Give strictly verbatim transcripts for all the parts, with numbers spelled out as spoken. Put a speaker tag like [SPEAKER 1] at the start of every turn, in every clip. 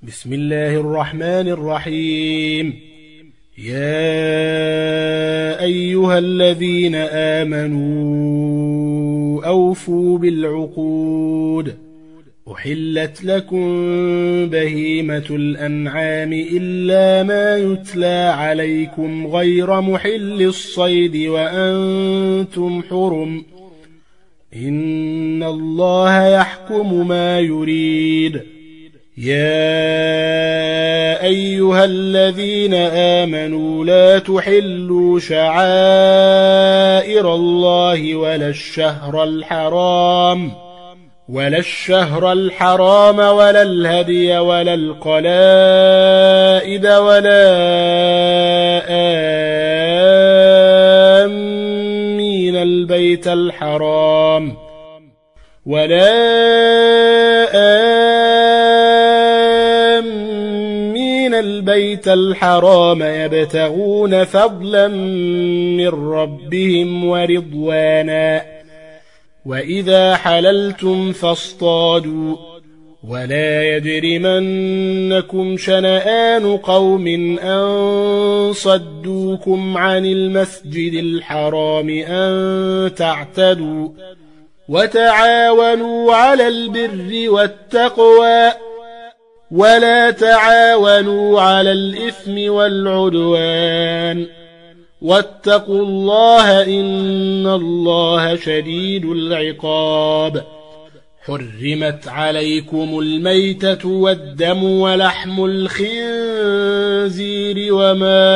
[SPEAKER 1] بسم الله الرحمن الرحيم. يا أيها الذين آمنوا أوفوا بالعقود. أحلت لكم بهيمة الأنعام إلا ما يتلى عليكم غير محل الصيد وأنتم حرم. إن الله يحكم ما يريد. يا أيها الذين آمنوا لا تحلوا شعائر الله ولا الشهر الحرام ولا الشهر الحرام ولا الهدي ولا القلائد ولا آمين البيت الحرام ولا آمين البيت الحرام يبتغون فضلا من ربهم ورضوانا. وإذا حللتم فاصطادوا ولا يجرمنكم شنآن قوم أن صدوكم عن المسجد الحرام أن تعتدوا وتعاونوا على البر والتقوى ولا تعاونوا على الإثم والعدوان واتقوا الله إن الله شديد العقاب. حرمت عليكم الميتة والدم ولحم الخنزير وما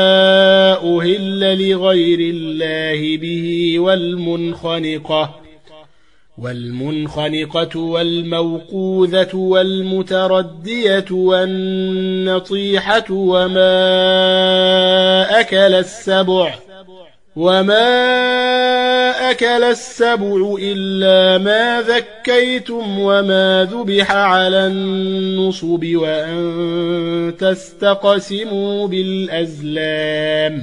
[SPEAKER 1] أهل لغير الله به والمنخنقة والمنخنقة والموقوذة والمتردية والنطيحة وما أكل السبع وما أكل السبع إلا ما ذكيتم وما ذبح على النصب وأن تستقسموا بالأزلام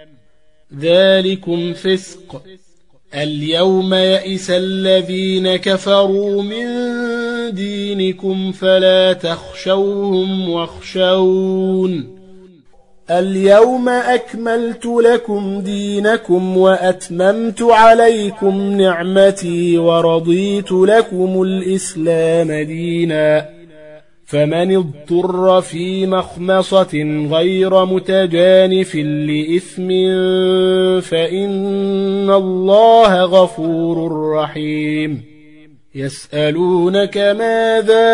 [SPEAKER 1] ذلكم فسق. اليوم يئس الذين كفروا من دينكم فلا تخشوهم واخشون. اليوم أكملت لكم دينكم وأتممت عليكم نعمتي ورضيت لكم الإسلام دينا. فمن اضطر في مخمصة غير متجانف لإثم فإن الله غفور رحيم. يسألونك ماذا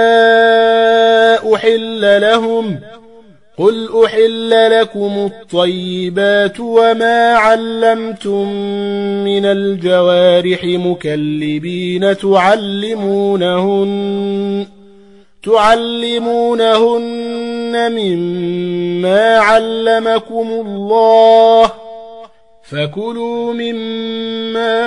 [SPEAKER 1] أحل لهم قل أحل لكم الطيبات وما علمتم من الجوارح مكلبين تعلمونهن تعلمونهن مما علمكم الله فكلوا مما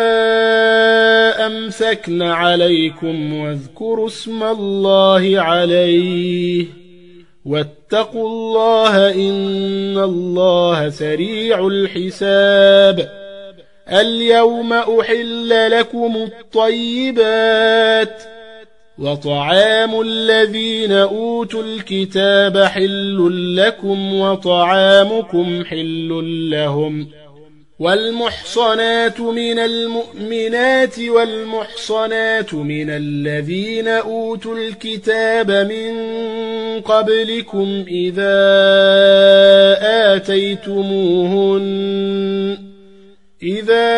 [SPEAKER 1] أمسكن عليكم واذكروا اسم الله عليه واتقوا الله إن الله سريع الحساب. اليوم أحل لكم الطيبات وطعام الذين أوتوا الكتاب حل لكم وطعامكم حل لهم. والمحصنات من المؤمنات والمحصنات من الذين أوتوا الكتاب من قبلكم إذا آتيتموهن إذا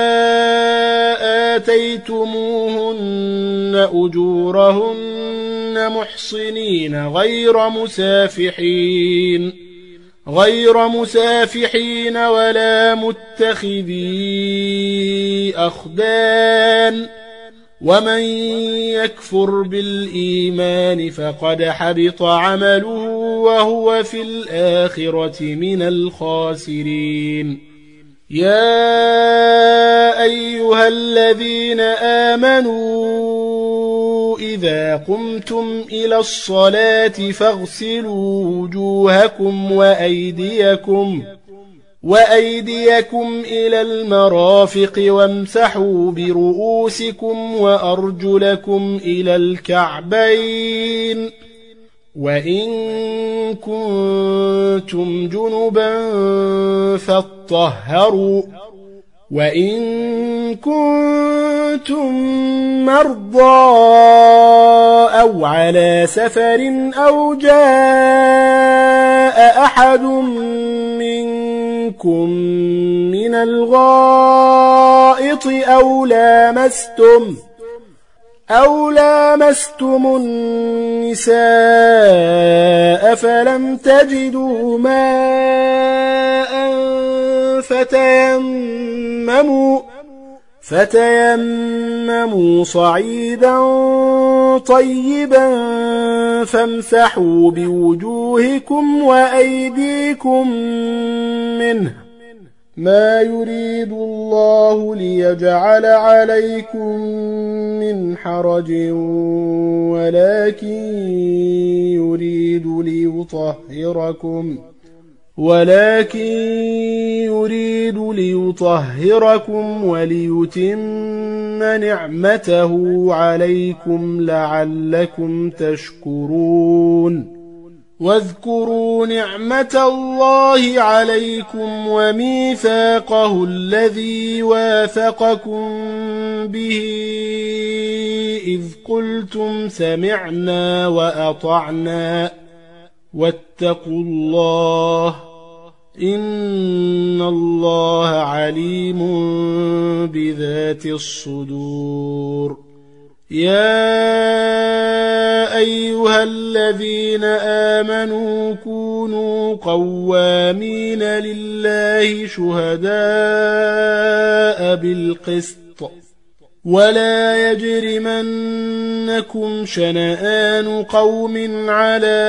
[SPEAKER 1] آتيتموهن أجورهن محصنين غير مسافحين غير مسافحين ولا متخذي أخدان. ومن يكفر بالإيمان فقد حبط عمله وهو في الآخرة من الخاسرين. يا أيها الذين آمنوا إذا قمتم إلى الصلاة فاغسلوا وجوهكم وأيديكم وأيديكم إلى المرافق وامسحوا برؤوسكم وأرجلكم إلى الكعبين وإن كنتم جنبا فاطهروا وإن كنتم مرضى أو على سفر أو جاء أحد منكم من الغائط أو لامستم أو لامستم النساء فلم تجدوا ماء فتيمموا فتيمموا صعيدا طيبا فامسحوا بوجوهكم وأيديكم منه ما يريد الله ليجعل عليكم من حرج ولكن يريد ليطهركم ولكن يريد ليطهركم وليتم نعمته عليكم لعلكم تشكرون واذكروا نعمة الله عليكم وميثاقه الذي واثقكم به إذ قلتم سمعنا وأطعنا واتقوا الله إن الله عليم بذات الصدور يا أيها الذين آمنوا كونوا قوامين لله شهداء بالقسط ولا يجرمنكم شنآن قوم على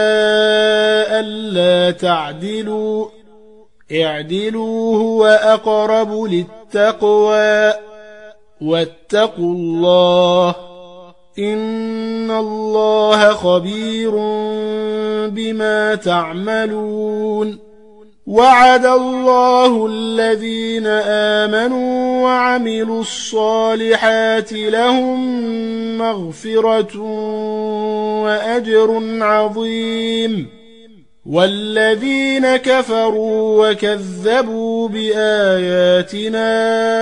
[SPEAKER 1] ألا تعدلوا اعدلوا هو أقرب للتقوى واتقوا الله إن الله خبير بما تعملون وعد الله الذين آمنوا وعملوا الصالحات لهم مغفرة وأجر عظيم والذين كفروا وكذبوا بآياتنا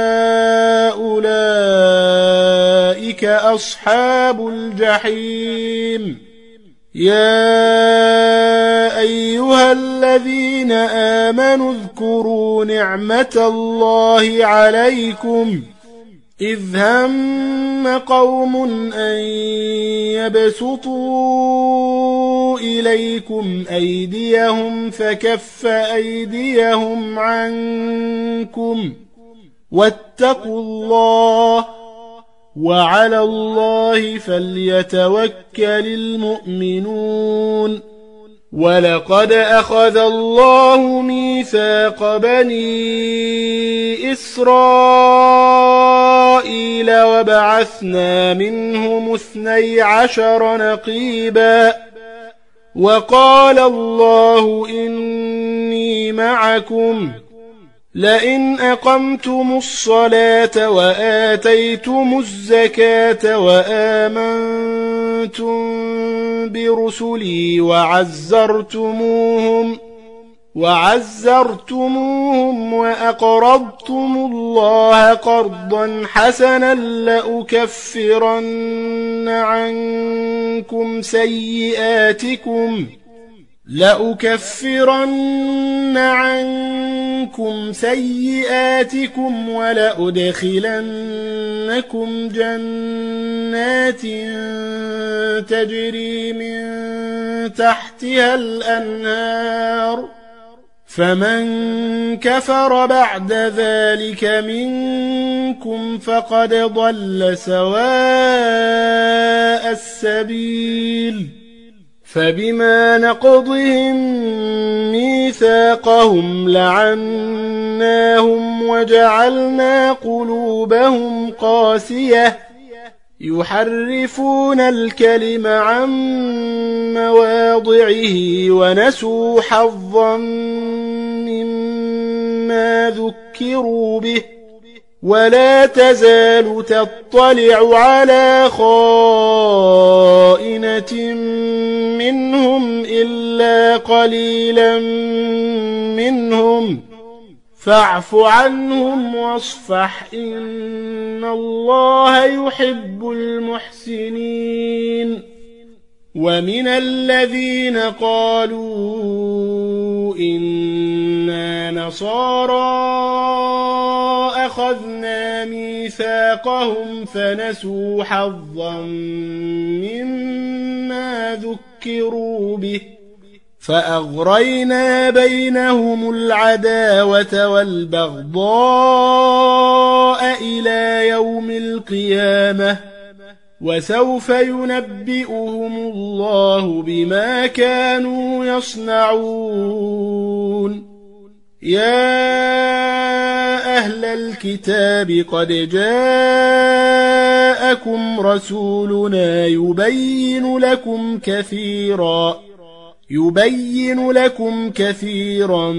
[SPEAKER 1] أولئك أصحاب الجحيم يا أيها الذين آمنوا اذكروا نعمة الله عليكم إذ هم قوم أن يبسطوا إليكم أيديهم فكف أيديهم عنكم واتقوا الله وعلى الله فليتوكل المؤمنون ولقد أخذ الله ميثاق بني إسرائيل وبعثنا منهم اثني عشر نقيبا وقال الله إني معكم لئن أقمتم الصلاة وآتيتم الزكاة وآمنتم برسلي وعزرتموهم وعزرتموهم وأقرضتم الله قرضا حسنا لأكفرن عنكم سيئاتكم لأكفرن عنكم سيئاتكم ولأدخلنكم جنات تجري من تحتها الأنهار فمن كفر بعد ذلك منكم فقد ضل سواء السبيل فبما نقضهم ميثاقهم لعناهم وجعلنا قلوبهم قاسية يحرفون الكلم عن مواضعه ونسوا حظا مما ذكروا به ولا تزال تطلع على خائنة منهم إلا قليلا منهم فاعف عنهم واصفح إن الله يحب المحسنين ومن الذين قالوا إنا نصارى أخذنا ميثاقهم فنسوا حظا مما ذكروا به فأغرينا بينهم العداوة والبغضاء إلى يوم القيامة وسوف ينبئهم الله بما كانوا يصنعون يا أهل الكتاب قد جاءكم رسولنا يبين لكم كثيرا يبين لكم كثيرا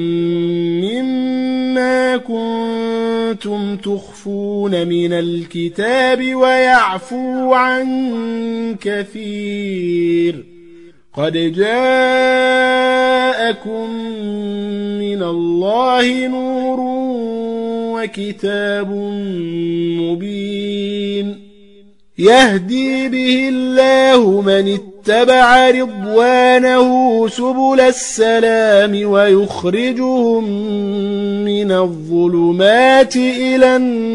[SPEAKER 1] مما كنتم تخفون من الكتاب ويعفو عن كثير قد جاءكم من الله نور وكتاب مبين يهدي به الله من اتبع رضوانه سبل السلام ويخرجهم من الظلمات إلى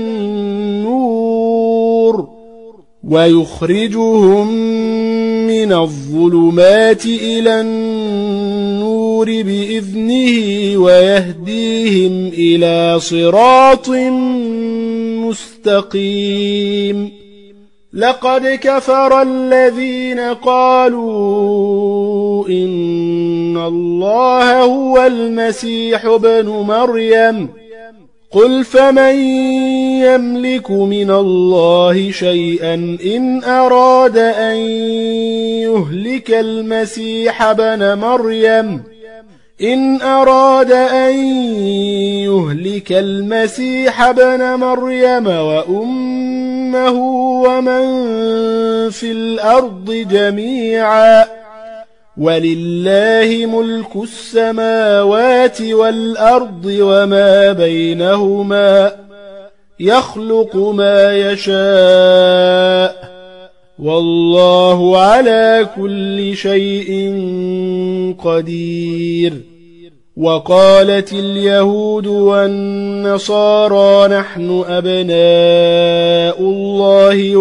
[SPEAKER 1] النور ويخرجهم من الظلمات إلى النور بإذنه ويهديهم إلى صراط مستقيم لقد كفر الذين قالوا إن الله هو المسيح ابن مريم قل فمن يملك من الله شيئا إن أراد أن يهلك المسيح ابن مريم إن أراد أن يهلك المسيح ابن مريم وأمه ومن في الأرض جميعا ولله ملك السماوات والأرض وما بينهما يخلق ما يشاء والله على كل شيء قدير وقالت اليهود والنصارى نحن أبناء الله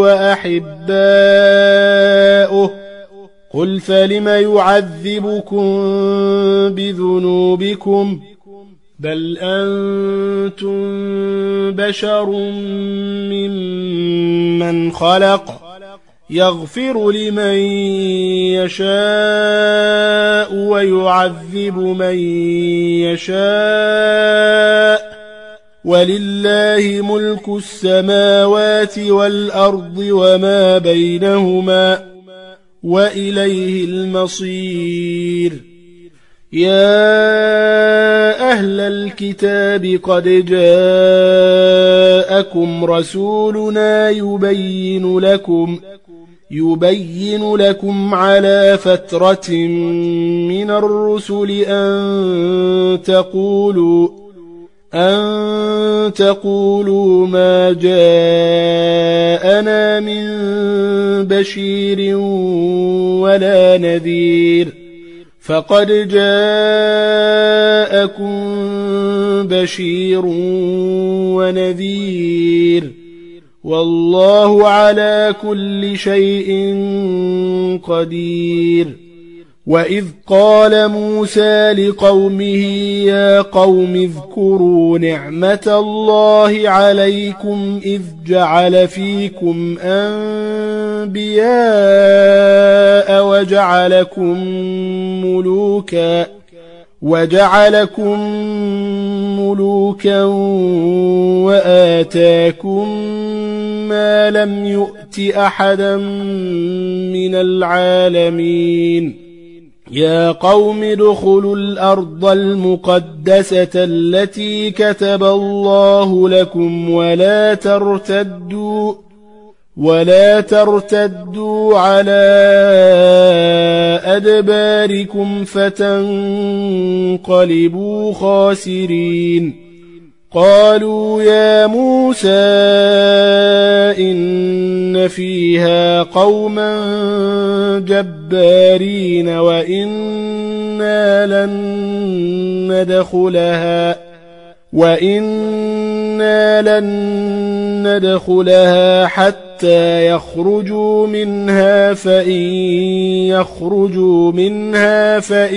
[SPEAKER 1] وأحباؤه قل فلم يعذبكم بذنوبكم بل أنتم بشر ممن خلق يغفر لمن يشاء ويعذب من يشاء ولله ملك السماوات والأرض وما بينهما وإليه المصير يا أهل الكتاب قد جاءكم رسولنا يبين لكم يبين لكم على فترة من الرسل أن تقولوا أن تقولوا ما جاءنا من بشير ولا نذير فقد جاءكم بشير ونذير والله على كل شيء قدير وإذ قال موسى لقومه يا قوم اذكروا نعمة الله عليكم إذ جعل فيكم أنبياء وجعلكم ملوكا وجعلكم ملوكا وآتاكم ما لم يؤت أحدا من العالمين يا قوم ادخلوا الأرض المقدسة التي كتب الله لكم ولا ترتدوا ولا ترتدوا على أدباركم فتنقلبوا خاسرين قالوا يا موسى إن فيها قوما جبارين وإنا لن ندخلها وإنا لن ندخلها حتى يخرجوا منها فإن يخرجوا منها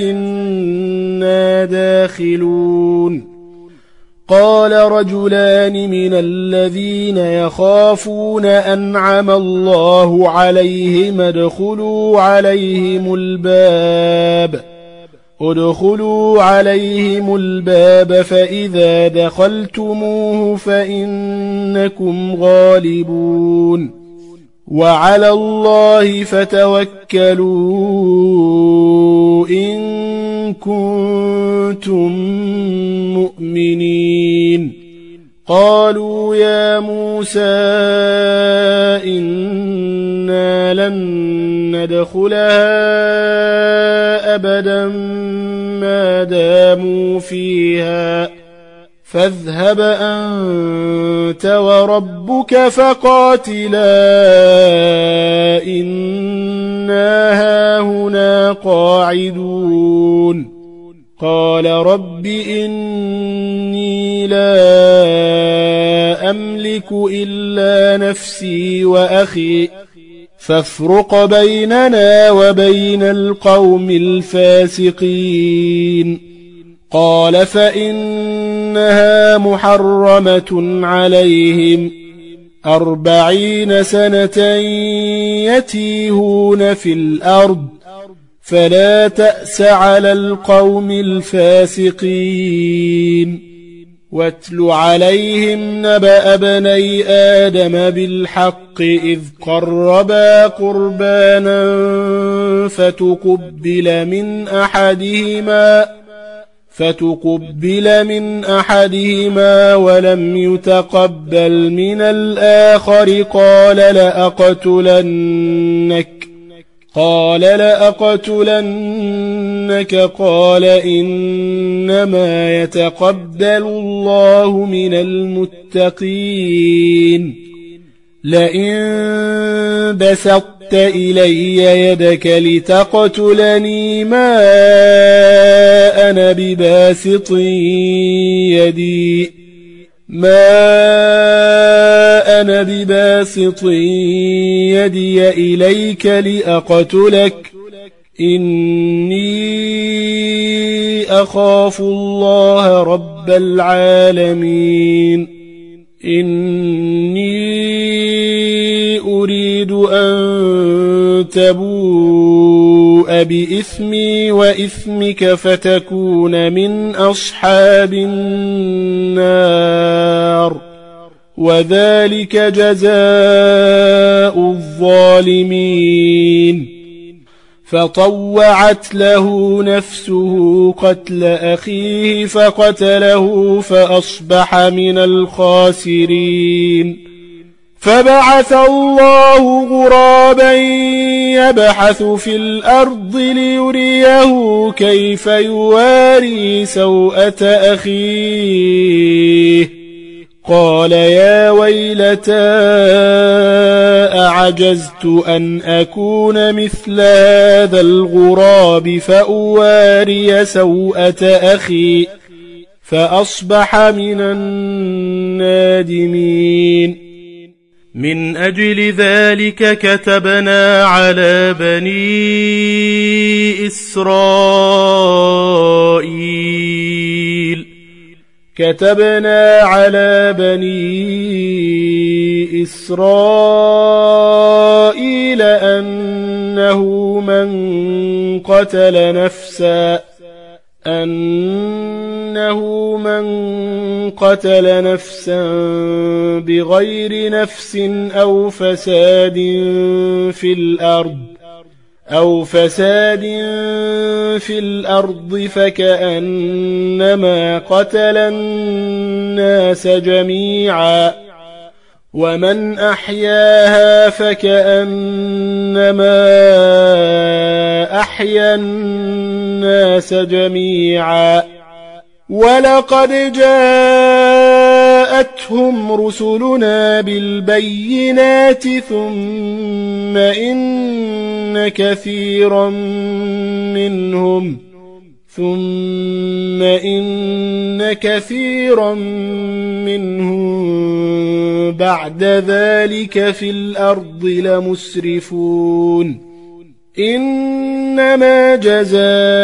[SPEAKER 1] فإنا داخلون قال رجلان من الذين يخافون أنعم الله عليهم ادخلوا عليهم الباب ادخلوا عليهم الباب فإذا دخلتموه فإنكم غالبون وعلى الله فتوكلوا إن كنتم مؤمنين قالوا يا موسى إنا لن ندخلها أبدا ما داموا فيها فاذهب أنت وربك فقاتلا إنا هاهنا قاعدون قال رب إني لا أملك إلا نفسي وأخي فافرق بيننا وبين القوم الفاسقين قال فإنها محرمة عليهم أربعين سنة يتيهون في الأرض فلا تأس على القوم الفاسقين واتل عليهم نبأ بني آدم بالحق إذ قربا قربانا فتقبل من أحدهما فتقبل من أحدهما ولم يتقبل من الآخر قال لأقتلنك قال لأقتلنك قال إنما يتقبل الله من المتقين لئن بسطت إلي يدك لتقتلني ما أنا بباسط يدي ما أنا بباسط يدي إليك لأقتلك إني أخاف الله رب العالمين إني أريد أن تبوء بإثمي وإثمك فتكون من أصحاب النار وذلك جزاء الظالمين فطوعت له نفسه قتل أخيه فقتله فأصبح من الخاسرين فبعث الله غرابا يبحث في الأرض ليريه كيف يواري سوءة أخيه قال يا ويلتى أعجزت أن أكون مثل هذا الغراب فأواري سوءة أخي فأصبح من النادمين من أجل ذلك كتبنا على بني إسرائيل كتبنا على بني إسرائيل أنه من قتل نفسا أنه من قتل نفسا بغير نفس أو فساد في الأرض أو فساد في الأرض فكأنما قتل الناس جميعا ومن أحياها فكأنما أحيا الناس جميعا ولقد جاءتهم رسلنا بالبينات ثم إن كثيرا منهم ثم إن كثيرا منهم بعد ذلك في الأرض لمسرفون إنما جزاء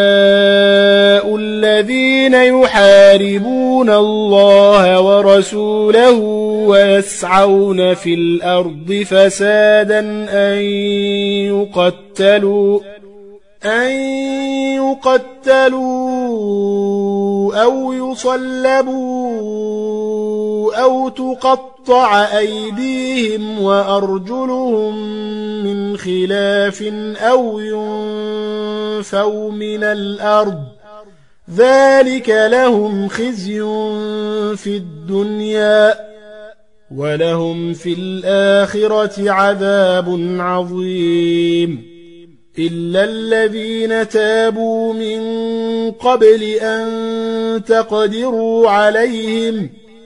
[SPEAKER 1] الذين يحاربون الله ورسوله ويسعون في الأرض فسادا أن يقتلوا أن يقتلوا أو يصلبوا أو تقطع أيديهم وأرجلهم من خلاف أو ينفوا من الأرض ذلك لهم خزي في الدنيا ولهم في الآخرة عذاب عظيم إلا الذين تابوا من قبل أن تقدروا عليهم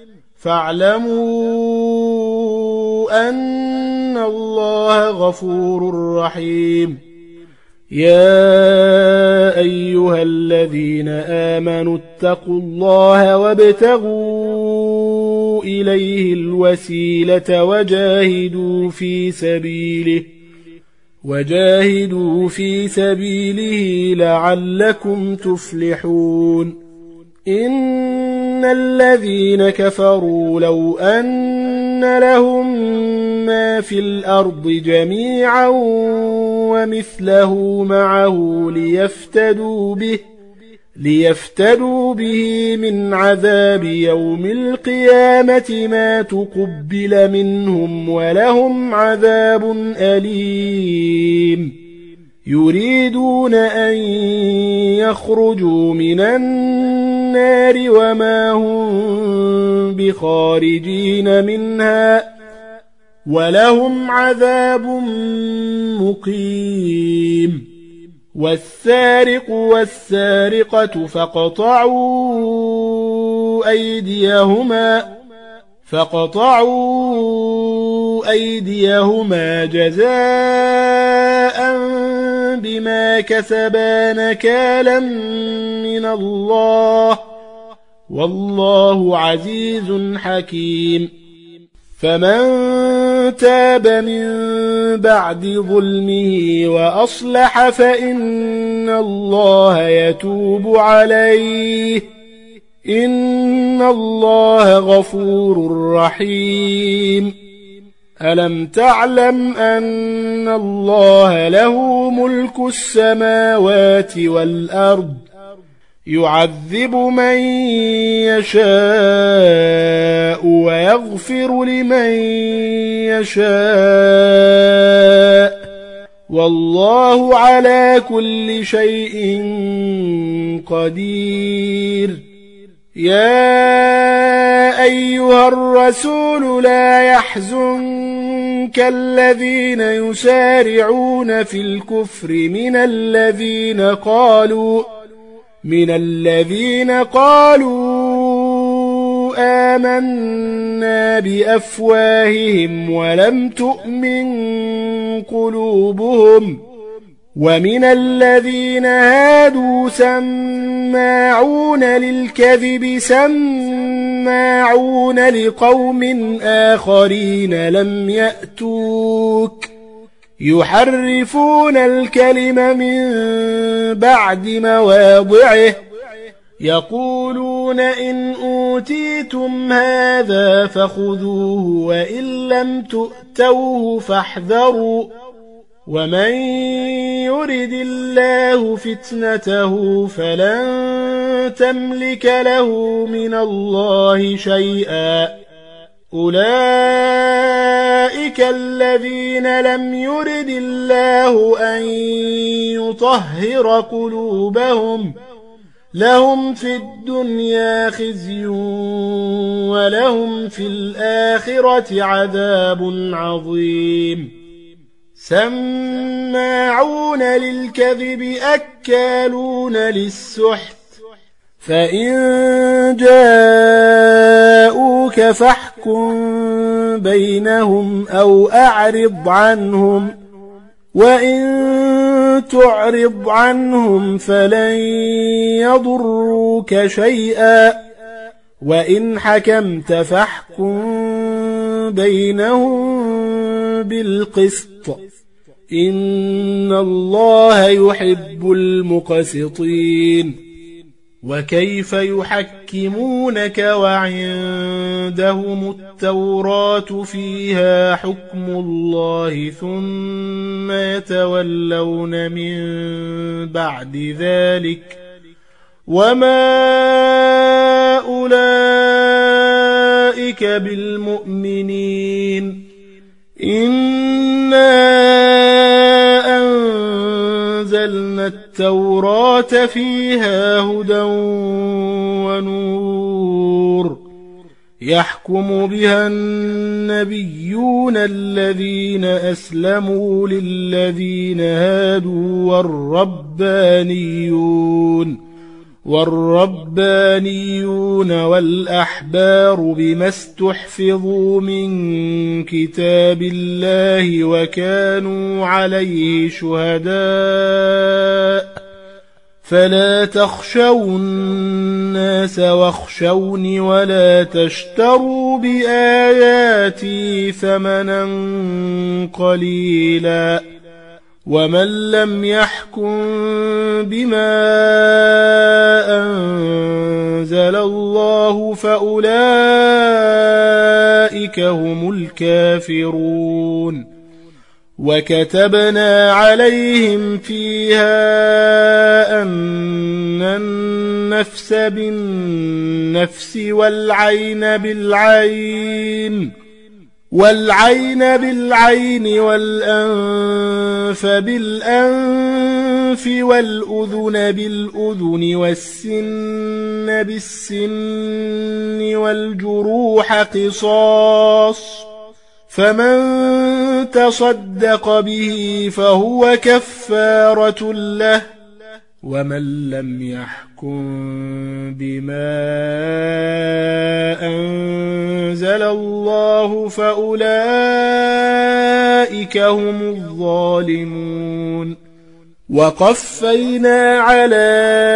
[SPEAKER 1] فاعلموا أن الله غفور رحيم يا أيها الذين آمنوا اتقوا الله وابتغوا إليه الوسيلة وجاهدوا في سبيله وجاهدوا في سبيله لعلكم تفلحون إن الذين كفروا لو أن لهم ما في الأرض جميعا ومثله معه ليفتدوا به ليفتدوا به من عذاب يوم القيامة ما تقبل منهم ولهم عذاب أليم يريدون أن يخرجوا من النار وما هم بخارجين منها ولهم عذاب مقيم والسارق والسارقة فاقطعوا أيديهما فاقطعوا أيديهما جزاء بما كسبا نكالا من الله والله عزيز حكيم فمن تاب من بعد ظلمه وأصلح فإن الله يتوب عليه إن الله غفور رحيم ألم تعلم أن الله له ملك السماوات والأرض يعذب من يشاء ويغفر لمن يشاء والله على كل شيء قدير يا أيها الرسول لا يحزنك الذين يسارعون في الكفر من الذين قالوا من الذين قالوا آمنا بأفواههم ولم تؤمن قلوبهم ومن الذين هادوا سماعون للكذب سماعون لقوم آخرين لم يأتوك يحرفون الكلم من بعد مواضعه يقولون إن أوتيتم هذا فخذوه وإن لم تؤتوه فاحذروا ومن يرد الله فتنته فلن تملك له من الله شيئا أولئك الذين لم يرد الله أن يطهر قلوبهم لهم في الدنيا خزي ولهم في الآخرة عذاب عظيم سماعون للكذب أكالون للسحت فإن جاءوك فاحكم بينهم أو أعرض عنهم وإن تعرض عنهم فلن يضروك شيئا وإن حكمت فاحكم بينهم بالقسط إن الله يحب المقسطين وكيف يحكمونك وعندهم التوراة فيها حكم الله ثم يتولون من بعد ذلك وما أولئك بالمؤمنين إنا أنزلنا التوراة فيها هدى ونور يحكم بها النبيون الذين أسلموا للذين هادوا والربانيون والربانيون والأحبار بما استحفظوا من كتاب الله وكانوا عليه شهداء فلا تخشوا الناس واخشوني ولا تشتروا بآياتي ثمنا قليلا ومن لم يحكم بما أنزل الله فأولئك هم الكافرون وكتبنا عليهم فيها أن النفس بالنفس والعين بالعين والعين بالعين والأنف بالأنف والأذن بالأذن والسن بالسن والجروح قصاص فمن تصدق به فهو كفارة له ومن لم يحكم بما أنزل الله فأولئك هم الظالمون وقفينا على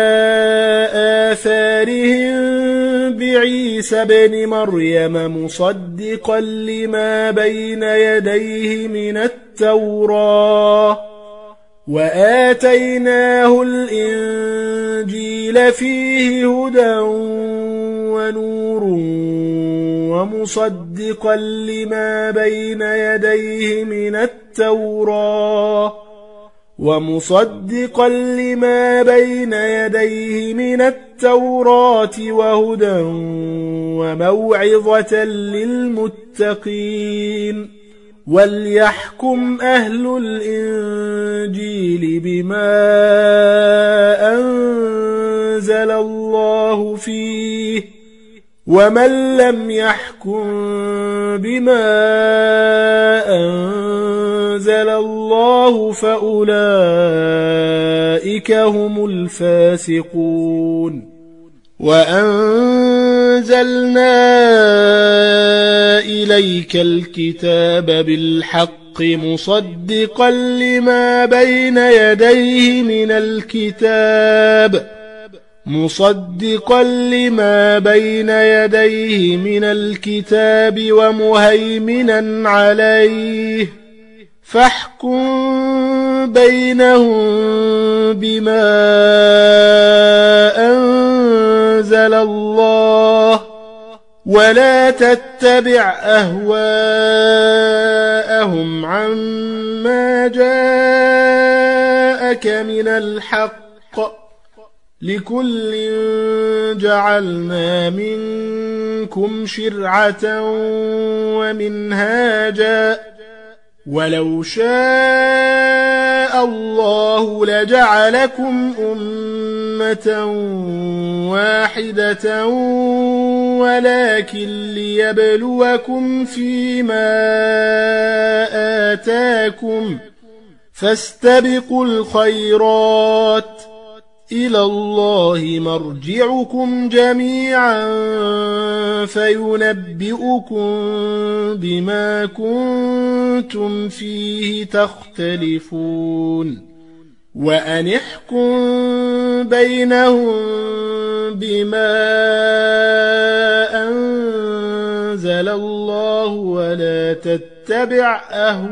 [SPEAKER 1] آثارهم بعيسى ابن مريم مصدقا لما بين يديه من التوراة وآتيناه الإنجيل فيه هدى ونور ومصدقا لما بين يديه من التوراة ومصدقا لما بين يديه من التوراة وهدى وموعظة للمتقين وليحكم أهل الإنجيل بما أنزل الله فيه ومن لم يحكم بما أنزل الله فأولئك هم الفاسقون وأنزلنا إليك الكتاب بالحق مصدقا لما بين يديه من الكتاب مصدقا لما بين يديه من الكتاب ومهيمنا عليه فاحكم بينهم بما أنزل الله ولا تتبع أهواءهم عما جاءك من الحق لكل جعلنا منكم شرعة ومنهاجا ولو شاء الله لجعلكم أمة أمة واحدة ولكن ليبلوكم فيما آتاكم فاستبقوا الخيرات إلى الله مرجعكم جميعا فينبئكم بما كنتم فيه تختلفون وأن احكم بينهم بما أنزل الله ولا تتبع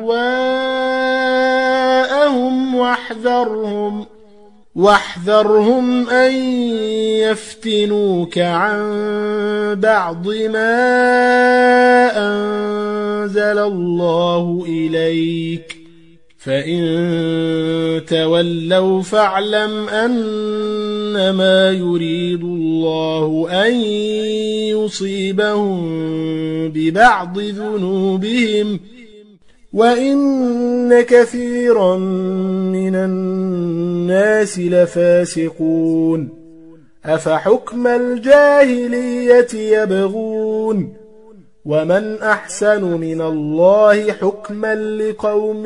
[SPEAKER 1] أهواءهم واحذرهم واحذرهم أن يفتنوك عن بعض ما أنزل الله إليك فإن تولوا فاعلم أنما يريد الله أن يصيبهم ببعض ذنوبهم وإن كثيرا من الناس لفاسقون أفحكم الجاهلية يبغون ومن أحسن من الله حكما لقوم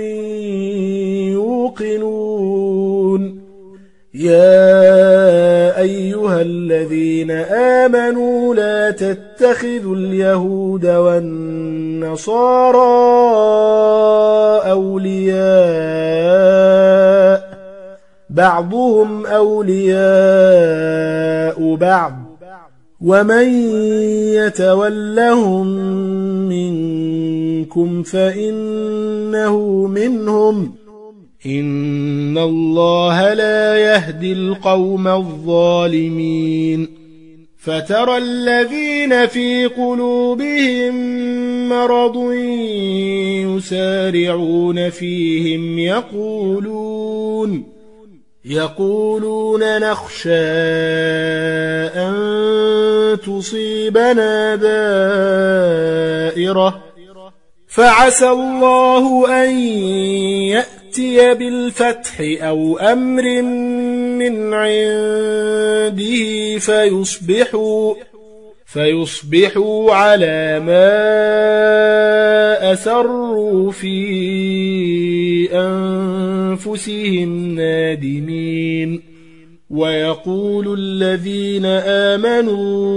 [SPEAKER 1] يوقنون يا أيها الذين آمنوا لا تتخذوا اليهود والنصارى أولياء بعضهم أولياء بعض ومن يتولهم منكم فإنه منهم إن الله لا يهدي القوم الظالمين فترى الذين في قلوبهم مرض يسارعون فيهم يقولون يقولون نخشى أن تصيبنا دائرة فعسى الله أن يأتي بالفتح أو أمر من عنده فيصبحوا فيصبحوا على ما أسروا في أنفسهم نادمين ويقول الذين آمنوا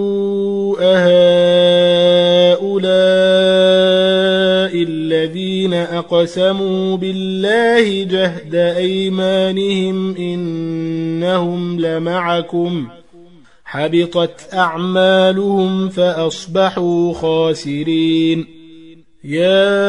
[SPEAKER 1] أهؤلاء الذين أقسموا بالله جهد أيمانهم إنهم لمعكم حبطت أعمالهم فأصبحوا خاسرين يا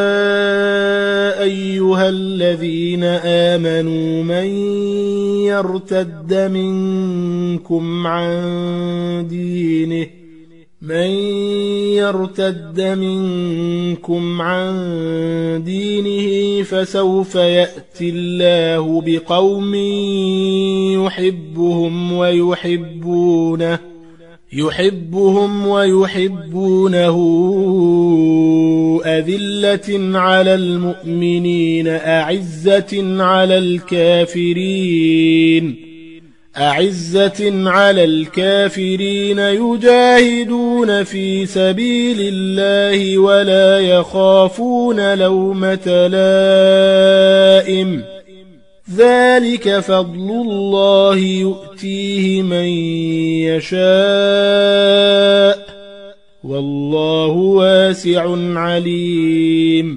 [SPEAKER 1] أيها الذين آمنوا من يرتد منكم عن دينه من يرتد منكم عن دينه فسوف يأتي الله بقوم يحبهم ويحبونه يحبهم ويحبونه أذلة على المؤمنين أعزة على الكافرين أعزة على الكافرين يجاهدون في سبيل الله ولا يخافون لومة لائم ذلك فضل الله يؤتيه من يشاء والله واسع عليم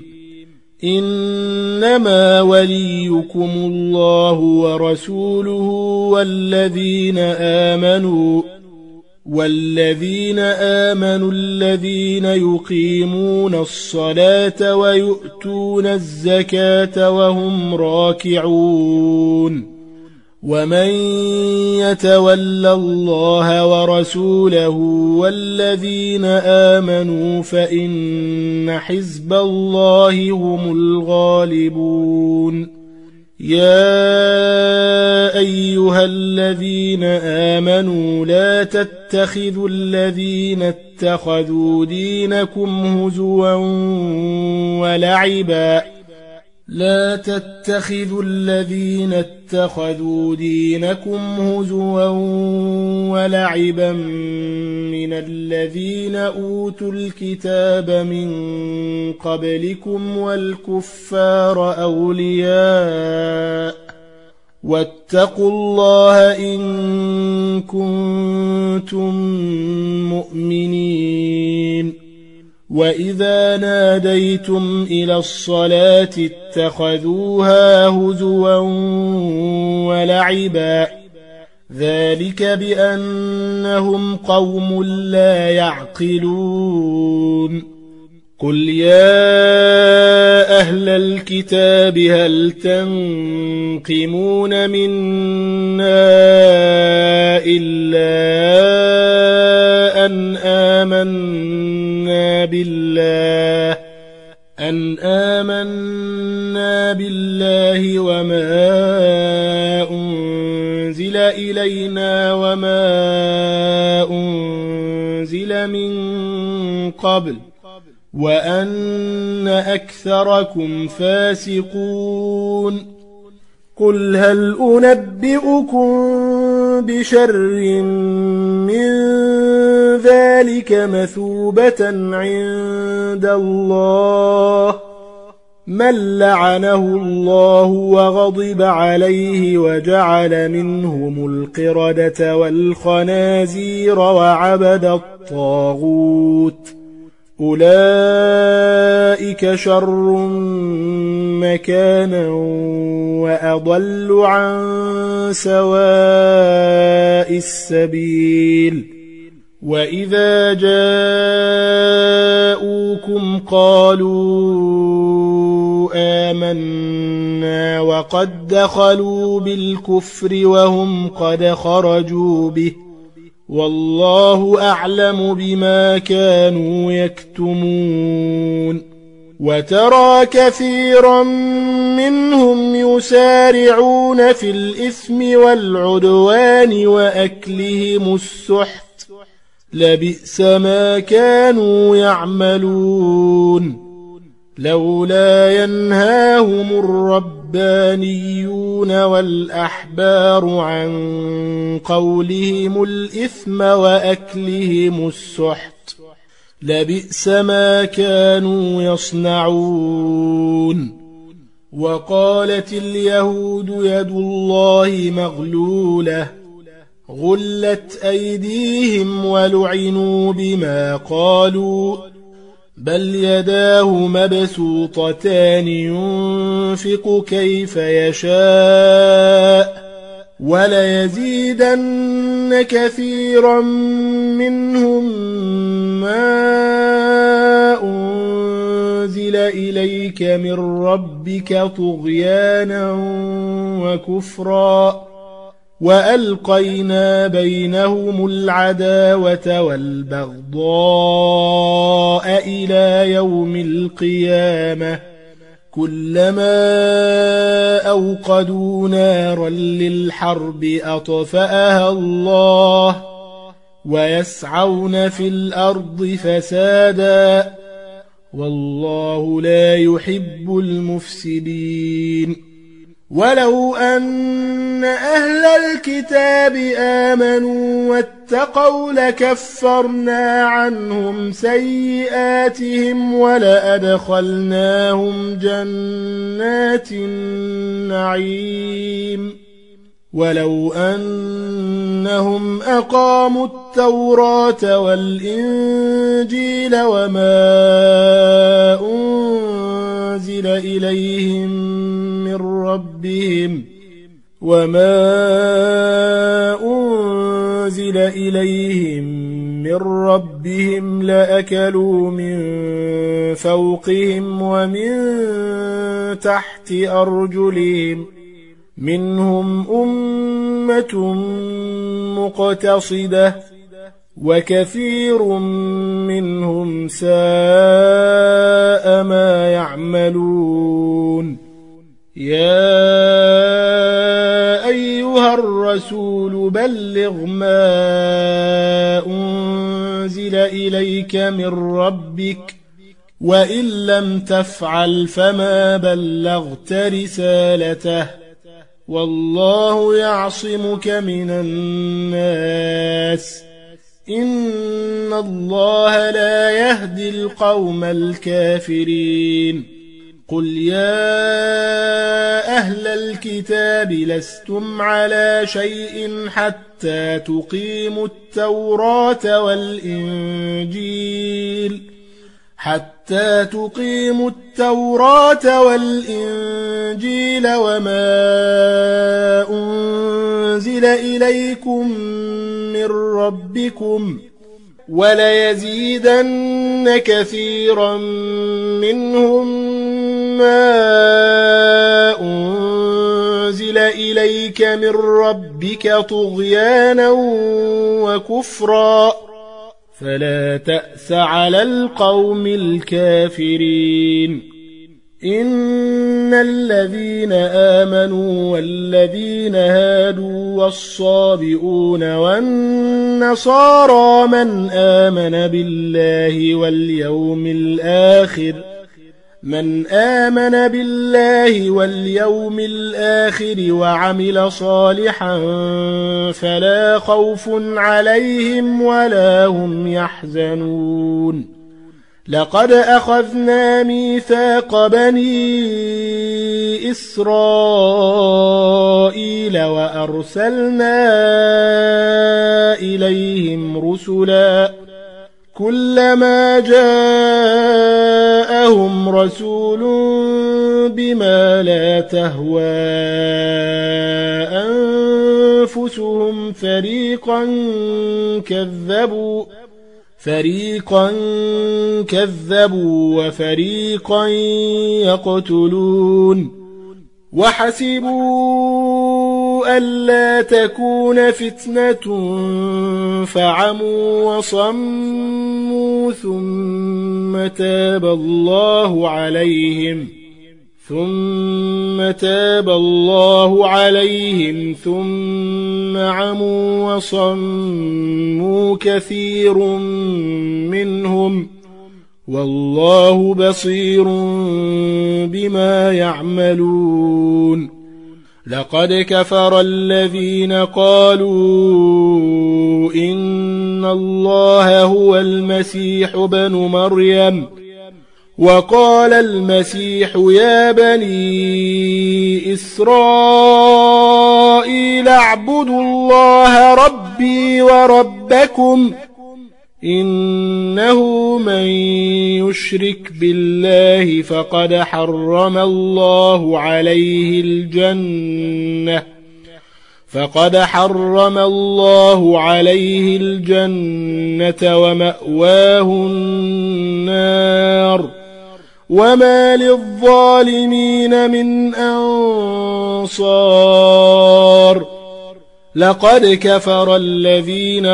[SPEAKER 1] إنما وليكم الله ورسوله والذين آمنوا والذين آمنوا الذين يقيمون الصلاة ويؤتون الزكاة وهم راكعون ومن يتول الله ورسوله والذين آمنوا فإن حزب الله هم الغالبون يا أيها الذين آمنوا لا تتخذوا الذين اتخذوا دينكم هزوا ولعبا لا تتخذوا الذين اتخذوا دينكم هزوا ولعبا من الذين أوتوا الكتاب من قبلكم والكفار أولياء واتقوا الله إن كنتم مؤمنين. وإذا ناديتم إلى الصلاة اتخذوها هزوا ولعبا ذلك بأنهم قوم لا يعقلون. قل يا أهل الكتاب هل تنقمون منا إلا أن آمنا بالله أن آمنا بالله وما أنزل إلينا وما أنزل من قبل وأن أكثركم فاسقون. قل هل أنبئكم بشر من ذلك مثوبة عند الله من لعنه الله وغضب عليه وجعل منهم القردة والخنازير وعبد الطاغوت أولئك شر مكانا وأضل عن سواء السبيل. وإذا جاءوكم قالوا آمنا وقد دخلوا بالكفر وهم قد خرجوا به والله أعلم بما كانوا يكتمون. وترى كثيرا منهم يسارعون في الإثم والعدوان وأكلهم السحت لبئس ما كانوا يعملون. لولا ينهاهم الربانيون والأحبار عن قولهم الإثم وأكلهم السحت لبئس ما كانوا يصنعون. وقالت اليهود يد الله مغلولة غلت أيديهم ولعنوا بما قالوا بل يداه مبسوطتان ينفق كيف يشاء وليزيدن كثيرا منهم ما أنزل إليك من ربك طغيانا وكفرا وألقينا بينهم العداوة والبغضاء إلى يوم القيامة كلما أوقدوا نارا للحرب أطفأها الله ويسعون في الأرض فسادا والله لا يحب المفسدين. ولو أن أهل الكتاب آمنوا واتقوا لكفرنا عنهم سيئاتهم ولأدخلناهم جنات النعيم ولو أنهم أقاموا التوراة والإنجيل وما أنزل إليهم من ربهم وما أنزل إليهم من ربهم لأكلوا من فوقهم ومن تحت أرجلهم منهم أمة مقتصدة وكثير منهم ساء ما يعملون. يا أيها الرسول بلغ ما أنزل إليك من ربك وإن لم تفعل فما بلغت رسالته والله يعصمك من الناس إن الله لا يهدي القوم الكافرين قل يا أهل الكتاب لستم على شيء حتى تقيموا التوراة والإنجيل حتى تقيموا التوراة والإنجيل وما أنزل إليكم من ربكم وليزيدن كثيرا منهم ما أنزل إليك من ربك طغيانا وكفرا فلا تأس على القوم الكافرين إن الذين آمنوا والذين هادوا والصابئون والنصارى من آمن بالله واليوم الآخر من آمن بالله واليوم الآخر وعمل صالحا فلا خوف عليهم ولا هم يحزنون لقد أخذنا ميثاق بني إسرائيل وأرسلنا إليهم رسلا كلما جاءهم رسول بما لا تهوى أنفسهم فريقا كذبوا فريقا كذبوا وفريقا يقتلون وحسبوا ألا تكون فتنة فعموا وصموا ثم تاب الله عليهم ثم تاب الله عليهم ثم عموا وصموا كثير منهم والله بصير بما يعملون لقد كفر الذين قالوا إن الله هو المسيح ابن مريم وقال المسيح يا بني إسرائيل اعبدوا الله ربي وربكم إنه من يشرك بالله فقد حرم الله عليه الجنة فقد حرم الله عليه الجنة ومأواه النار وما للظالمين من أنصار لقد كفر الذين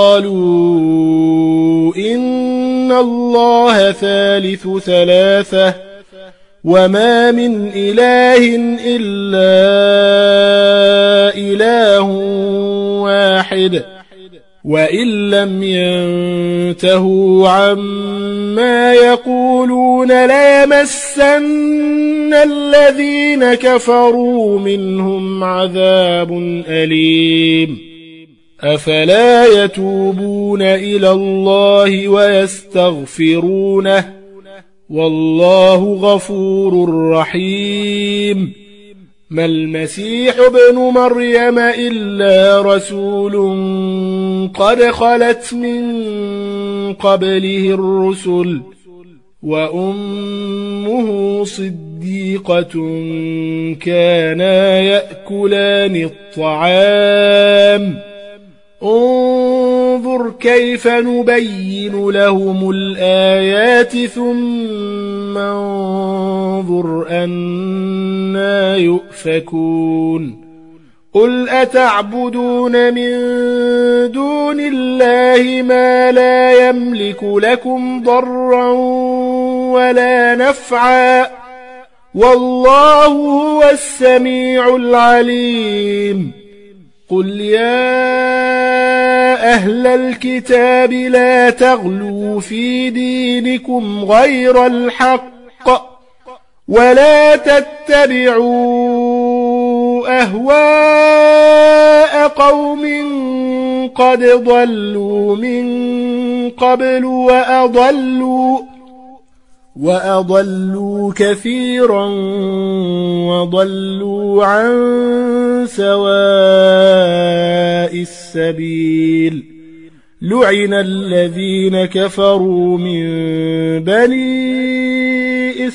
[SPEAKER 1] قالوا إن الله ثالث ثلاثة وما من إله إلا إله واحد وإن لم ينتهوا عما يقولون ليمسن الذين كفروا منهم عذاب أليم أفلا يتوبون إلى الله ويستغفرونه والله غفور رحيم ما المسيح ابن مريم إلا رسول قد خلت من قبله الرسل وأمه صديقة كانا يأكلان الطعام انظر كيف نبين لهم الآيات ثم انظر أنا يؤفكون قل أتعبدون من دون الله ما لا يملك لكم ضرا ولا نفعا والله هو السميع العليم قل يا أهل الكتاب لا تغلوا في دينكم غير الحق ولا تتبعوا أهواء قوم قد ضلوا من قبل وأضلوا وأضلوا كثيرا وضلوا عن سواء السبيل. لعن الذين كفروا من بني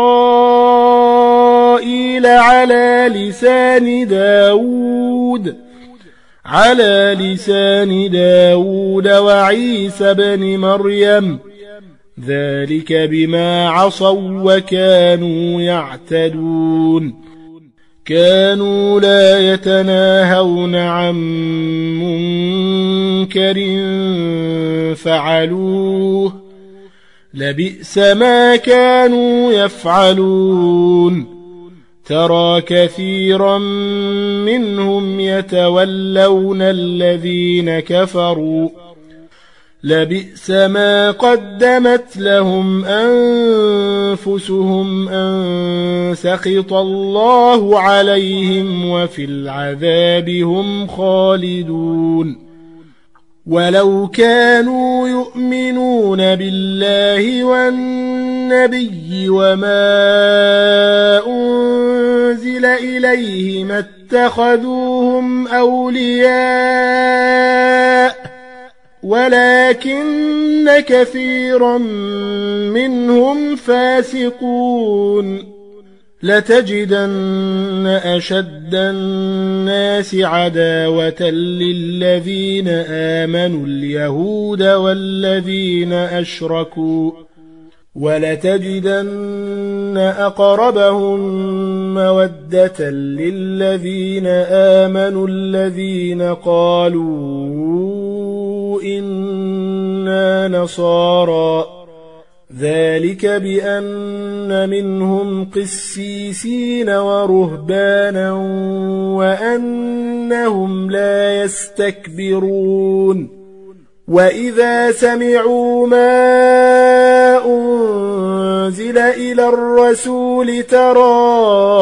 [SPEAKER 1] إسرائيل على لسان داود على لسان داود وعيسى بن مريم ذلك بما عصوا وكانوا يعتدون. كانوا لا يتناهون عن منكر فعلوه لبئس ما كانوا يفعلون. ترى كثيرا منهم يتولون الذين كفروا لبئس ما قدمت لهم أنفسهم أن سخط الله عليهم وفي العذاب هم خالدون. ولو كانوا يؤمنون بالله والنبي وما أنزل إليه ما اتخذوهم أولياء ولكن كثيرا منهم فاسقون. لتجدن أشد الناس عداوة للذين آمنوا اليهود والذين أشركوا ولتجدن أقربهم مودة للذين آمنوا الذين قالوا إنا نصارى ذلك بأن منهم قسيسين ورهبانا وأنهم لا يستكبرون. وإذا سمعوا ما أنزل إلى الرسول ترى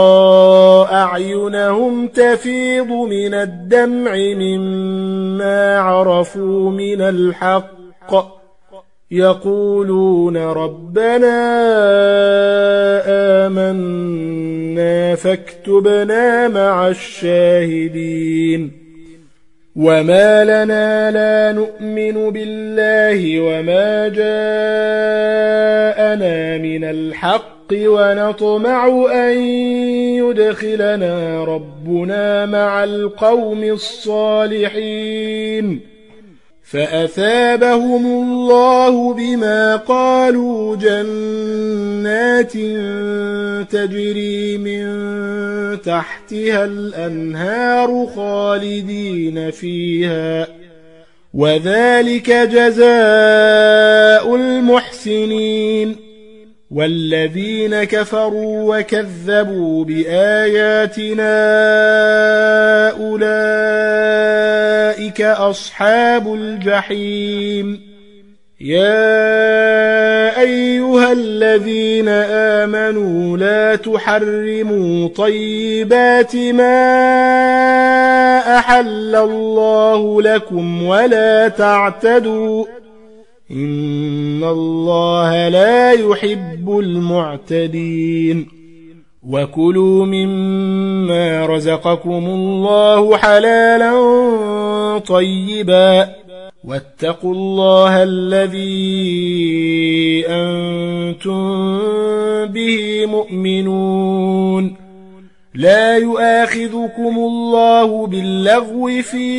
[SPEAKER 1] أعينهم تفيض من الدمع مما عرفوا من الحق يقولون ربنا آمنا فاكتبنا مع الشاهدين. وما لنا لا نؤمن بالله وما جاءنا من الحق ونطمع أن يدخلنا ربنا مع القوم الصالحين فأثابهم الله بما قالوا جنات تجري من تحتها الأنهار خالدين فيها وذلك جزاء المحسنين. والذين كفروا وكذبوا بآياتنا أولئك أصحاب الجحيم. يا أيها الذين آمنوا لا تحرموا طيبات ما أحل الله لكم ولا تعتدوا إن الله لا يحب المعتدين. وكلوا مما رزقكم الله حلالا طيبا واتقوا الله الذي أنتم به مؤمنون. لا يؤاخذكم الله باللغو في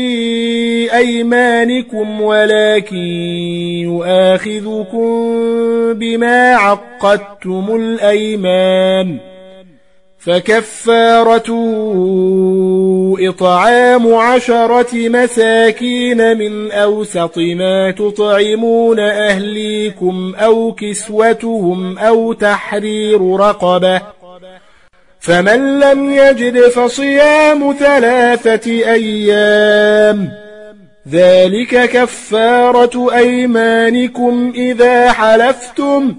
[SPEAKER 1] أيمانكم ولكن يؤاخذكم بما عقدتم الأيمان فكفارته إطعام عشرة مساكين من أوسط ما تطعمون أهليكم أو كسوتهم أو تحرير رقبة فمن لم يجد فصيام ثلاثة أيام ذلك كفارة أيمانكم إذا حلفتم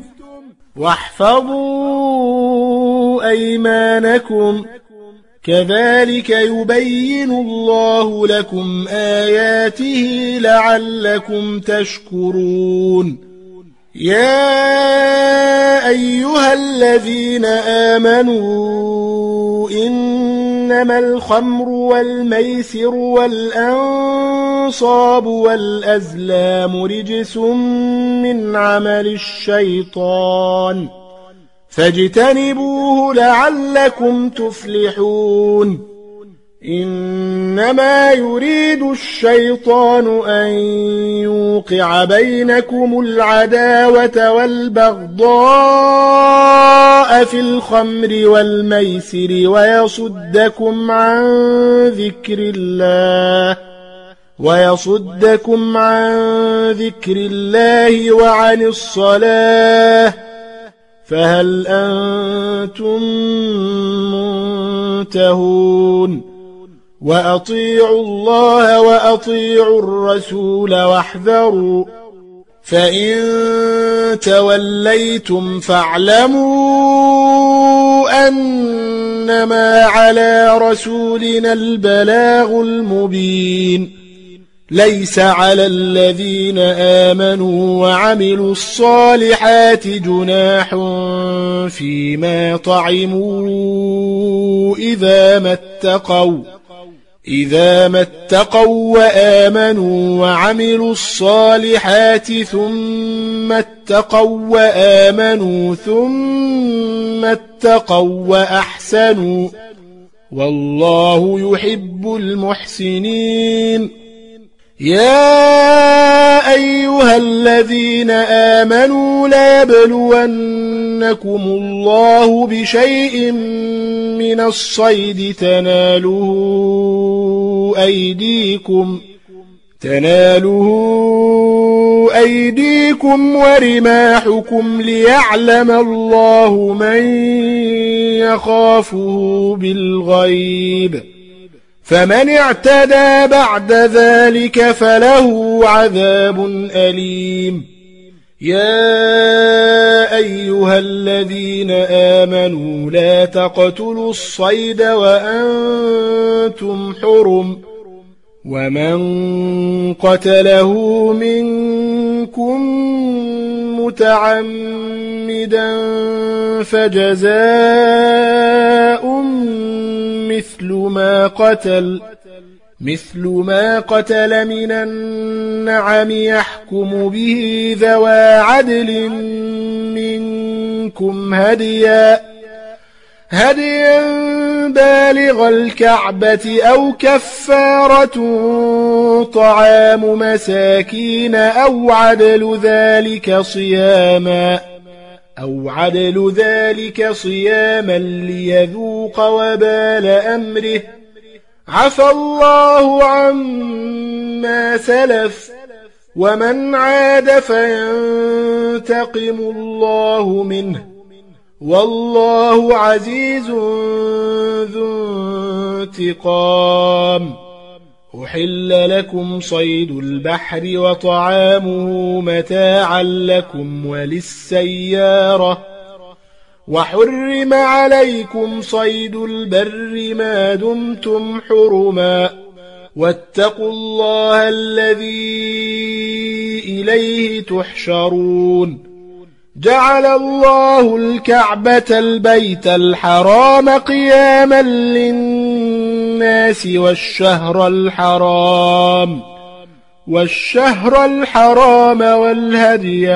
[SPEAKER 1] واحفظوا أيمانكم كذلك يبين الله لكم آياته لعلكم تشكرون يا أيها الذين آمنوا إنما الخمر والميسر والأنصاب والأزلام رجس من عمل الشيطان فاجتنبوه لعلكم تفلحون إنما يريد الشيطان أن يوقع بينكم العداوة والبغضاء في الخمر والميسر ويصدكم عن ذكر الله ويصدكم عن ذكر الله وعن الصلاة فهل أنتم منتهون وأطيعوا الله وأطيعوا الرسول واحذروا فإن توليتم فاعلموا أنما على رسولنا البلاغ المبين ليس على الذين آمنوا وعملوا الصالحات جناح فيما طعموا إذا ما اتقوا إذا ما اتقوا وآمنوا وعملوا الصالحات ثم اتقوا وآمنوا ثم اتقوا وأحسنوا والله يحب المحسنين يا أيها الذين آمنوا ليبلونكم الله بشيء من الصيد تناله أيديكم تناله أيديكم ورماحكم ليعلم الله من يخافه بالغيب فمن اعتدى بعد ذلك فله عذاب أليم يا أيها الذين آمنوا لا تقتلوا الصيد وأنتم حرم ومن قتله منكم متعمدا فجزاء مثل ما قتل مثل ما قتل من النعم يحكم به ذوى عدل منكم هديا هديا بالغ الكعبة أو كفارة طعام مساكين أو عدل ذلك صياما أو عدل ذلك صياما ليذوق وبال أمره عفى الله عما سلف ومن عاد فينتقم الله منه والله عزيز ذو انتقام أحل لكم صيد البحر وطعامه متاعا لكم وللسيارة وحرم عليكم صيد البر ما دمتم حرما واتقوا الله الذي إليه تحشرون جعل الله الكعبة البيت الحرام قياما للناس والشهر الحرام والشهر الحرام والهدي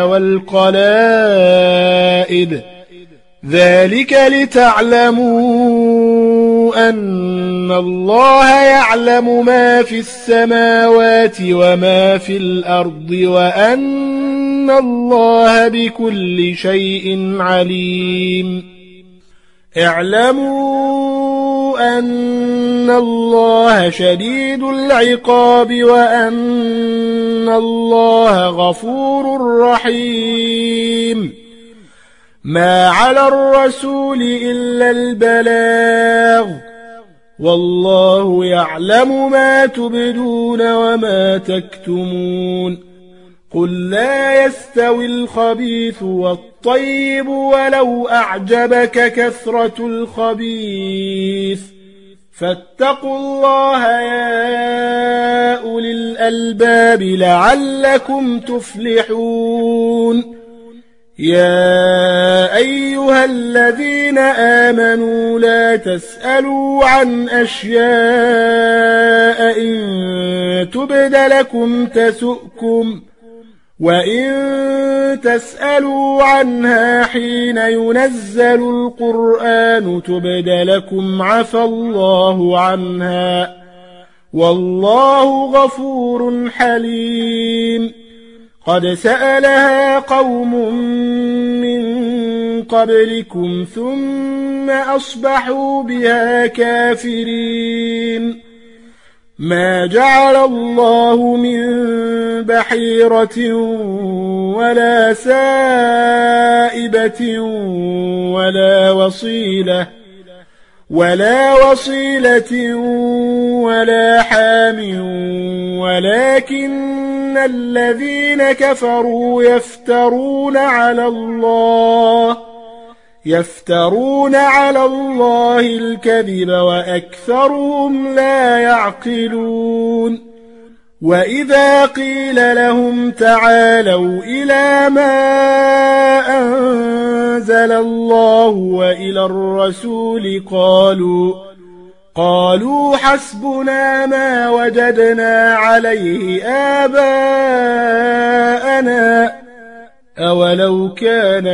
[SPEAKER 1] والقلائد ذلك لتعلموا أن الله يعلم ما في السماوات وما في الأرض وأن الله بكل شيء عليم اعلموا أن الله شديد العقاب وأن الله غفور رحيم ما على الرسول إلا البلاغ والله يعلم ما تبدون وما تكتمون قل لا يستوي الخبيث والطيب ولو أعجبك كثرة الخبيث فاتقوا الله يا أولي الألباب لعلكم تفلحون يا أيها الذين آمنوا لا تسألوا عن أشياء إن تبد لكم تسؤكم وإن تسألوا عنها حين ينزل القرآن تبد لكم عفى الله عنها والله غفور حليم قد سألها قوم من قبلكم ثم أصبحوا بها كافرين ما جعل الله من بحيرة ولا سائبة ولا وصيلة ولا وصيلة ولا حام ولكن الذين كفروا يفترون على الله يفترون على الله الكذب وأكثرهم لا يعقلون وإذا قيل لهم تعالوا إلى ما أنزل الله وإلى الرسول قالوا قالوا حسبنا ما وجدنا عليه آباءنا أولو كان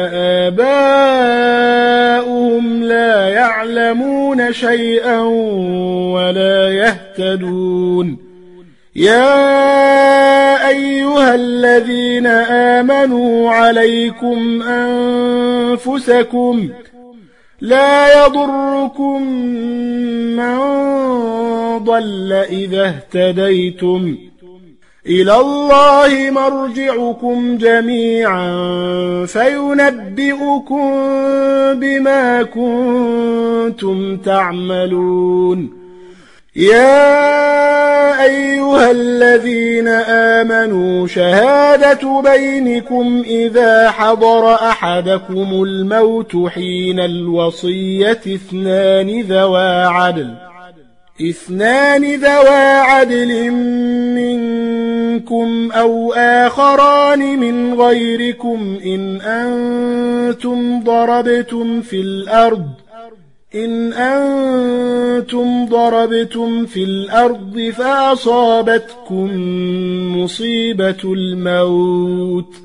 [SPEAKER 1] آباؤهم لا يعلمون شيئا ولا يهتدون يا أيها الذين آمنوا عليكم أنفسكم لا يضركم من ضل إذا اهتديتم إلى الله مرجعكم جميعا فينبئكم بما كنتم تعملون يا أيها الذين آمنوا شهادة بينكم إذا حضر أحدكم الموت حين الوصية اثنان ذوى عدل اثنان ذوى عدل منكم أو آخران من غيركم إن أنتم ضربتم في الأرض إن أنتم ضربتم في الأرض فأصابتكم مصيبة الموت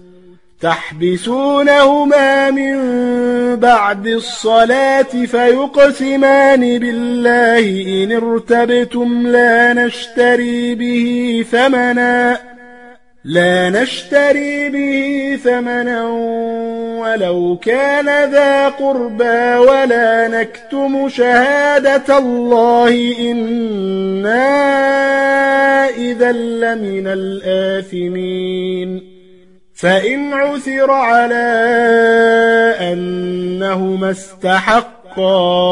[SPEAKER 1] تحبسونهما من بعد الصلاة فيقسمان بالله إن ارتبتم لا نشتري به ثمنا لا نشتري به ثمنا ولو كان ذا قربى ولا نكتم شهادة الله إنا إذا لمن الآثمين فإن عثر على أنهما استحقا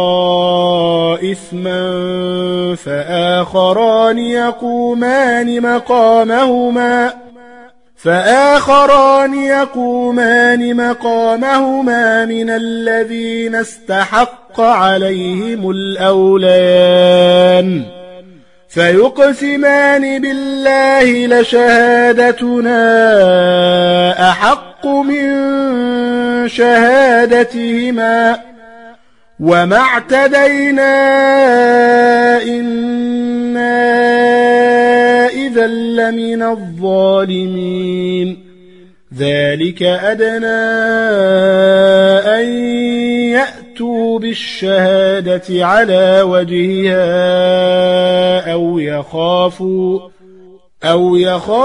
[SPEAKER 1] إثما فآخران يقومان مقامهما فآخران يقومان مقامهما من الذين استحق عليهم الأوليان فيقسمان بالله لشهادتنا أحق من شهادتهما وما اعتدينا إنا إذا لمن الظالمين ذلك أدنى أن يأتوا بالشهادة على وجهها أو يخافوا أو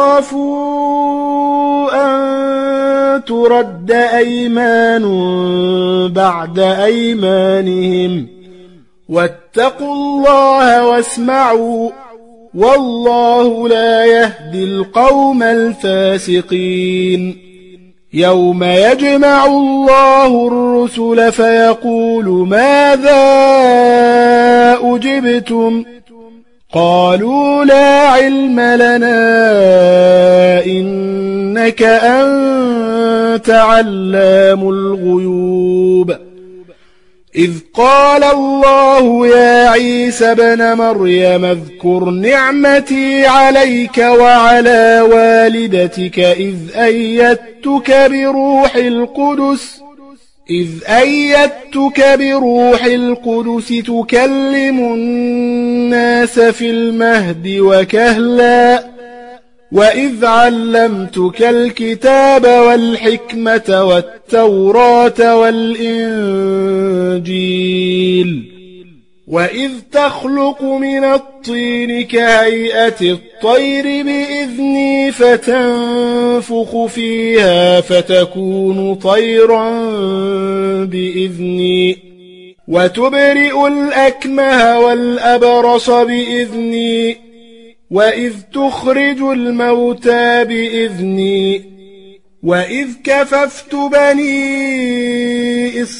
[SPEAKER 1] يخافوا أن ترد أيمان بعد أيمانهم واتقوا الله واسمعوا والله لا يهدي القوم الفاسقين يوم يجمع الله الرسل فيقول ماذا أجبتم قالوا لا علم لنا إنك أنت علام الغيوب إذ قال الله يا عيسى ابن مريم اذكر نعمتي عليك وعلى والدتك إذ أيدتك بروح القدس إذ أيدتك بروح القدس تكلم الناس في المهد وكهلا وإذ علمتك الكتاب والحكمة والتوراة والإنجيل وإذ تخلق من الطين كهيئة الطير بإذني فتنفخ فيها فتكون طيرا بإذني وتبرئ الأكمه والأبرص بإذني وإذ تخرج الموتى بإذني وإذ كففت بني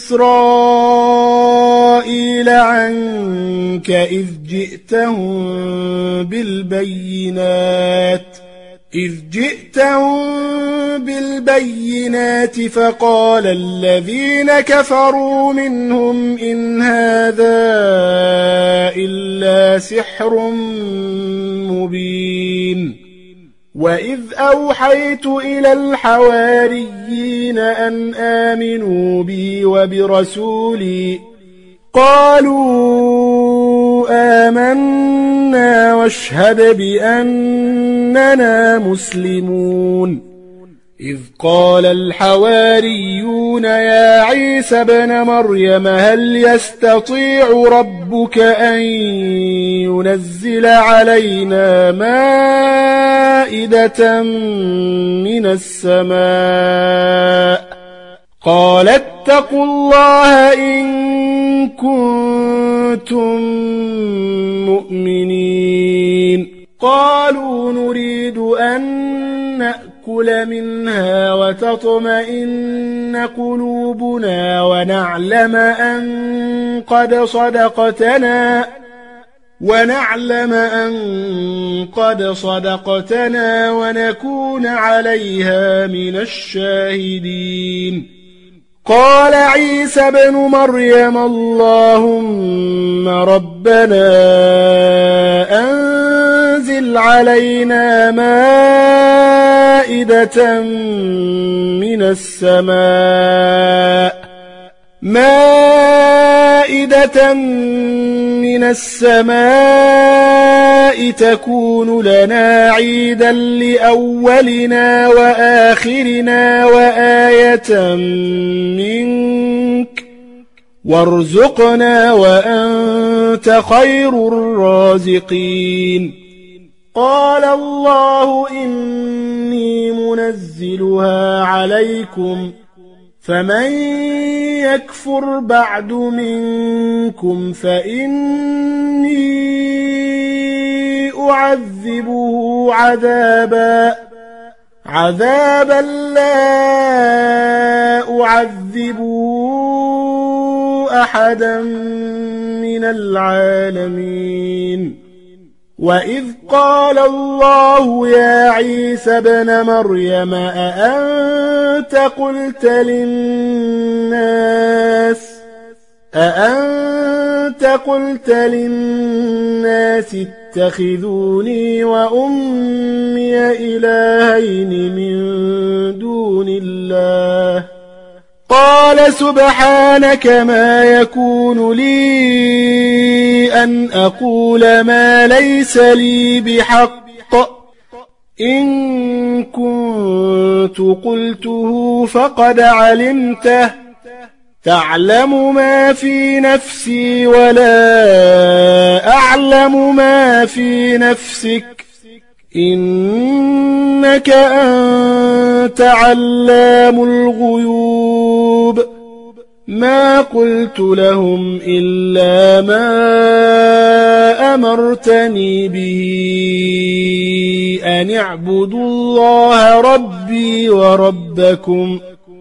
[SPEAKER 1] إسرائيل عنك إذ جئتهم بالبينات إذ جئتهم بالبينات فقال الذين كفروا منهم إن هذا إلا سحر مبين وإذ أوحيت إلى الحواريين أن آمنوا بي وبرسولي قالوا آمنا واشهد بأننا مسلمون إذ قال الحواريون يا عيسى ابن مريم هل يستطيع ربك أن ينزل علينا مائدة من السماء قال اتقوا الله إن كنتم مؤمنين قالوا نريد أن نأكل منها وتطمئن قلوبنا ونعلم أن قد صدقتنا ونعلم أن قد صدقتنا ونكون عليها من الشاهدين قال عيسى ابن مريم اللهم ربنا أنزل علينا مائدة من السماء مائدة من السماء تكون لنا عيدا لأولنا وآخرنا وآية منك وارزقنا وأنت خير الرازقين قال الله إني منزلها عليكم فمن يكفر بعد منكم فإني أعذبه عذابا عذابا لا أعذبه أحدا من العالمين وإذ قال الله يا عيسى ابن مريم أأنت قلت للناس أأنت قلت للناس اتخذوني وأمي إلهين من دون الله قال سبحانك ما يكون لي أن أقول ما ليس لي بحق إن كنت قلته فقد علمته تعلم ما في نفسي ولا أعلم ما في نفسك إنك أنت علام الغيوب ما قلت لهم إلا ما أمرتني به أن اعبدوا الله ربي وربكم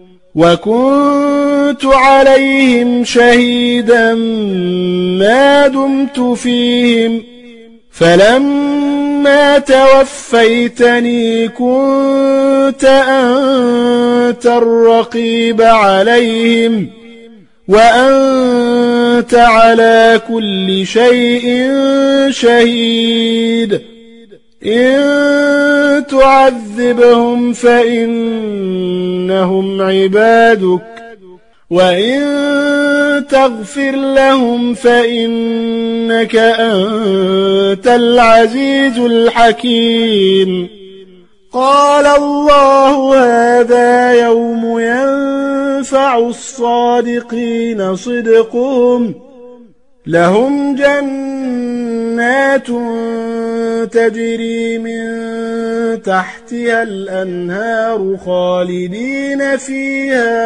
[SPEAKER 1] وكنت عليهم شهيدا ما دمت فيهم فلما توفيتني كنت أنت الرقيب عليهم وأنت على كل شيء شهيد إن تعذبهم فإنهم عبادك وإن تغفر لهم فإنك أنت العزيز الحكيم قال الله هذا يوم ينفع الصادقين صدقهم لهم جنات تجري من تحتها الأنهار خالدين فيها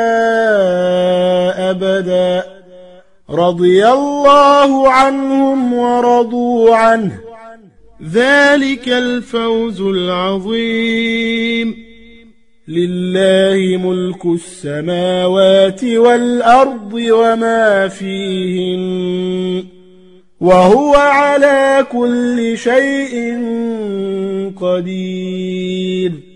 [SPEAKER 1] أبدا رضي الله عنهم ورضوا عنه ذلك الفوز العظيم لله ملك السماوات والأرض وما فيهن وهو على كل شيء قدير